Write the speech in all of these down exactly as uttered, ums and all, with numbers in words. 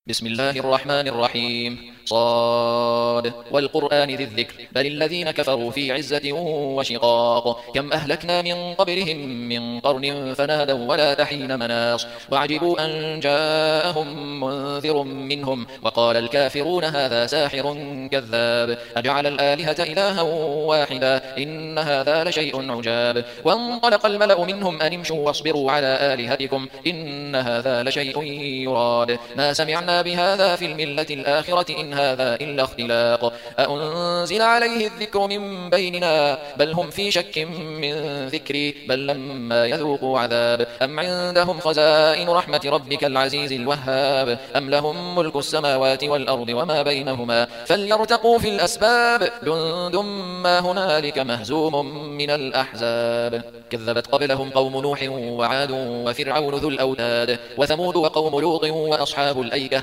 بسم الله الرحمن الرحيم. صاد والقرآن ذي الذكر بل الذين كفروا في عزة وشقاق كم أهلكنا من قبلهم من قرن فنادوا ولا تحين مناص وعجبوا أن جاءهم منذر منهم وقال الكافرون هذا ساحر كذاب أجعل الآلهة إلها واحدا إن هذا لشيء عجاب وانطلق الملأ منهم أن امشوا واصبروا على آلهتكم إن هذا لشيء يراد ما سمعنا بهذا في الملة الآخرة إن هذا إلا اختلاق أأنزل عليه الذكر من بيننا بل هم في شك من ذكري بل لما يذوقوا عذاب أم عندهم خزائن رحمة ربك العزيز الوهاب أم لهم ملك السماوات والأرض وما بينهما فليرتقوا في الأسباب جند ما هنالك مهزوم من الأحزاب كذبت قبلهم قوم نوح وعاد وفرعون ذو الأوتاد وثمود وقوم لوط وأصحاب الأيكة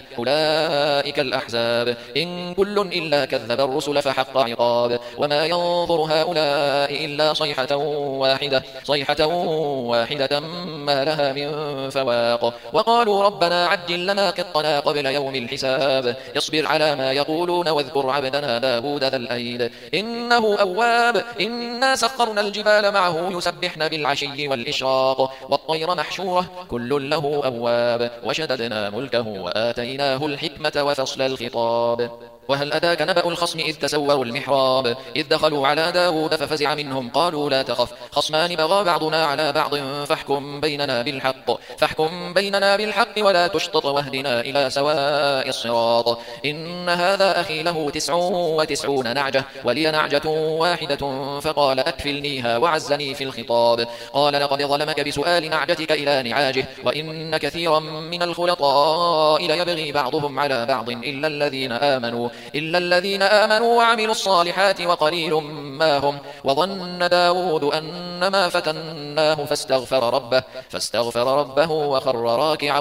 أولئك الأحزاب إن كل إلا كذب الرسل فحق عقاب وما ينظر هؤلاء إلا صيحة واحدة صيحة واحدة ما لها من فواق وقالوا ربنا عجل لنا قطنا قبل يوم الحساب اصبر على ما يقولون واذكر عبدنا داود ذا الأيد إنه أواب إنا سخرنا الجبال معه يسبحن بالعشي والإشراق والطير محشورة كل له أواب وشددنا ملكه وآتيناه الحكمة وفصل الخطاب وهل أتاك نبأ الخصم إذ تسوروا المحراب إذ دخلوا على داود ففزع منهم قالوا لا تخف خصمان بغى بعضنا على بعض فاحكم بيننا بالحق فاحكم بيننا بالحق ولا تشطط واهدنا إلى سواء الصراط إن هذا أخي له تسع وتسعون نعجة ولي نعجة واحدة فقال أكفلنيها وعزني في الخطاب قال لقد ظلمك بسؤال نعجتك إلى نعاجه وإن كثيرا من الخلطاء ليبغي بعضهم على بعض إلا الذين آمنوا إلا الذين آمنوا وعملوا الصالحات وقليل ما هم وظن داود أنما فتناه فاستغفر ربه فاستغفر ربه وخر راكعا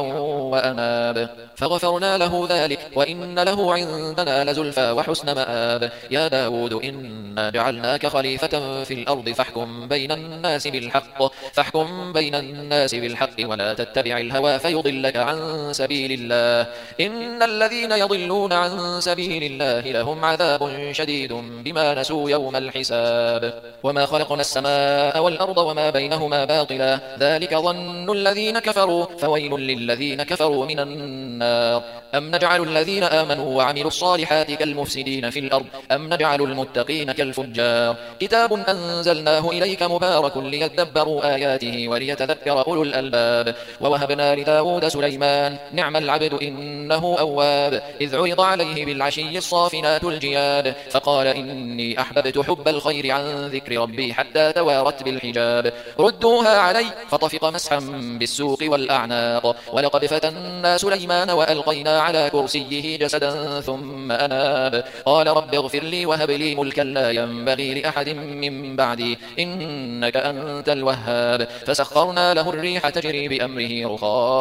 وأناب فغفرنا له ذلك وإن له عندنا لزلفى وحسن مآب يا داود إنا جعلناك خليفة في الأرض فاحكم بين الناس بالحق فاحكم بين الناس بالحق ولا تتبع الهوى فيضلك عن سبيل الله إن الذين يضلون عن سبيل الله لهم عذاب شديد بما نسوا يوم الحساب وما خلقنا السماء والأرض وما بينهما باطلا ذلك ظن الذين كفروا فويل للذين كفروا من النار أم نجعل الذين آمنوا وعملوا الصالحات كالمفسدين في الأرض أم نجعل المتقين كالفجار كتاب أنزلناه إليك مبارك ليدبروا آياته وليتذكر أولو الألباب ووهبنا لداود سليمان نعم العبد إنه أواب إذ عرض عليه بالعشي الصافنات الجياد فقال إني أحببت حب الخير عن ذكر ربي حتى توارت بالحجاب ردوها علي فطفق مسحا بالسوق والأعناق ولقد فتنا سليمان وألقينا على كرسيه جسدا ثم أناب قال رب اغفر لي وهب لي ملكا لا ينبغي لأحد من بعدي إنك أنت الوهاب فسخرنا له الريح تجري بأمره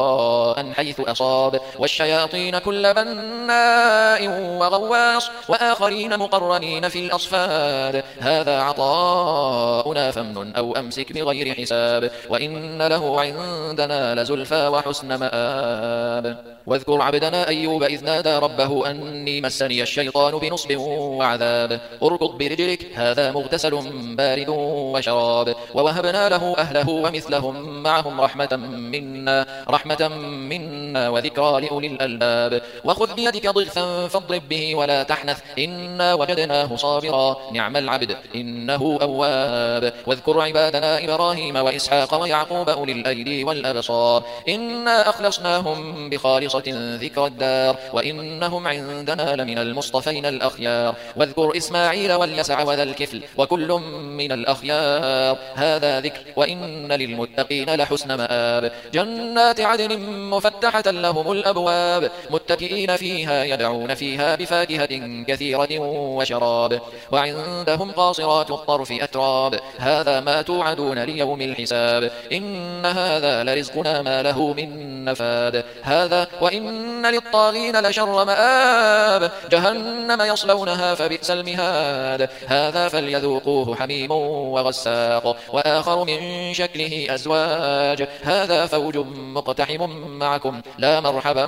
رخاء حيث أصاب والشياطين كل بناء وغواص وآخرين مقرنين في الأصفاد هذا عطاؤنا فامنن أو أمسك بغير حساب وإن له عندنا لزلفى وحسن مآب واذكر عبدنا أيوب إذ نادى ربه أني مسني الشيطان بنصب وعذاب اركض برجلك هذا مغتسل بارد وشراب ووهبنا له أهله ومثلهم معهم رحمة منا رحمة منا وذكرى لأولي الألباب وخذ بيدك ضغثا فاضرب به ولا تحنث إنا وجدناه صابرا نعم العبد إنه أواب واذكر عبادنا إبراهيم وإسحاق ويعقوب أولي الأيدي والأبصار إنا أخلصناهم بخالصة ذكر الدار وإنهم عندنا لمن المصطفين الأخيار واذكر إسماعيل واليسع وذا الكفل وكل من الأخيار هذا ذكر وإن للمتقين لحسن مآب جنات عدن مفتحة لهم الأبواب متكئين فيها يدعون فيها بفاكهة كثيرة وشراب وعندهم قاصرات الطرف أتراب هذا ما توعدون ليوم الحساب إن هذا لرزقنا ما له من نفاد هذا وإن للطاغين لشر مآب جهنم يصلونها فبئس المهاد هذا فليذوقوه حميم وغساق وآخر من شكله أزواج هذا فوج مقتحم معكم لا مرحبا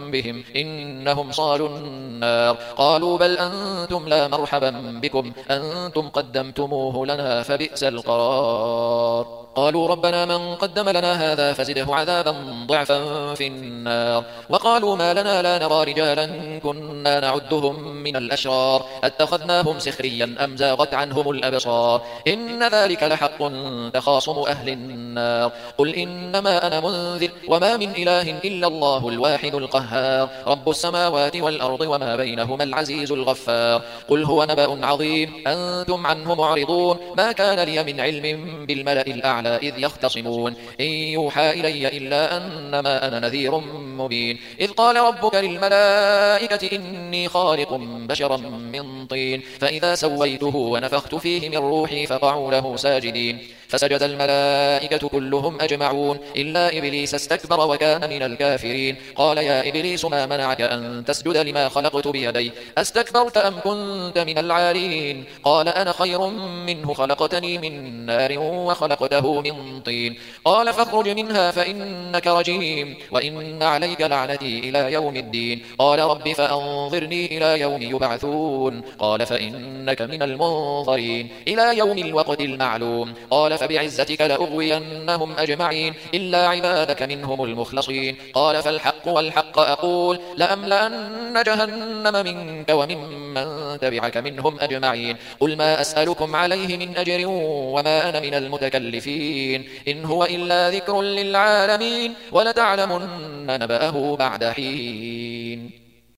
بهم إنهم صالوا النار. قالوا بل أنتم لا مرحبا بكم أنتم قدمتموه لنا فبئس القرار. قالوا ربنا من قدم لنا هذا فزده عذابا ضعفا في النار. وقالوا ما لنا لا نرى رجالا كنا نعدهم من الأشرار اتخذناهم سخريا أم زاغت عنهم الأبصار إن ذلك لحق تخاصم أهل النار. قل إنما أنا منذر وما من إله إلا الله الواحد القهار رب السماوات والأرض وما بينهما العزيز الغفار. قل هو نبأ عظيم أنتم عنه معرضون ما كان لي من علم بالملأ الأعلى إذ يختصمون إن يوحى إلي إلا أنما أنا نذير مبين. إذ قال ربك للملائكة إني خالق بشرا من طين فإذا سويته ونفخت فيه من روحي فقعوا له ساجدين فسجد الملائكة كلهم أجمعون إلا إبليس استكبر وكان من الكافرين. قال يا إبليس ما منعك أن تسجد لما خلقت بيدي أستكبرت أم كنت من العالين؟ قال أنا خير منه خلقتني من نار وخلقته من طين. قال فاخرج منها فإنك رجيم وإن عليك لعنتي إلى يوم الدين. قال رب فأنظرني إلى يوم يبعثون. قال فإنك من المنظرين إلى يوم الوقت المعلوم. قال فبعزتك لأغوينهم أجمعين إلا عبادك منهم المخلصين. قال فالحق والحق أقول لأملأن جهنم منك وممن تبعك منهم أجمعين. قل ما أسألكم عليه من أجر وما أنا من المتكلفين إن هو إلا ذكر للعالمين ولتعلمن نبأه بعد حين.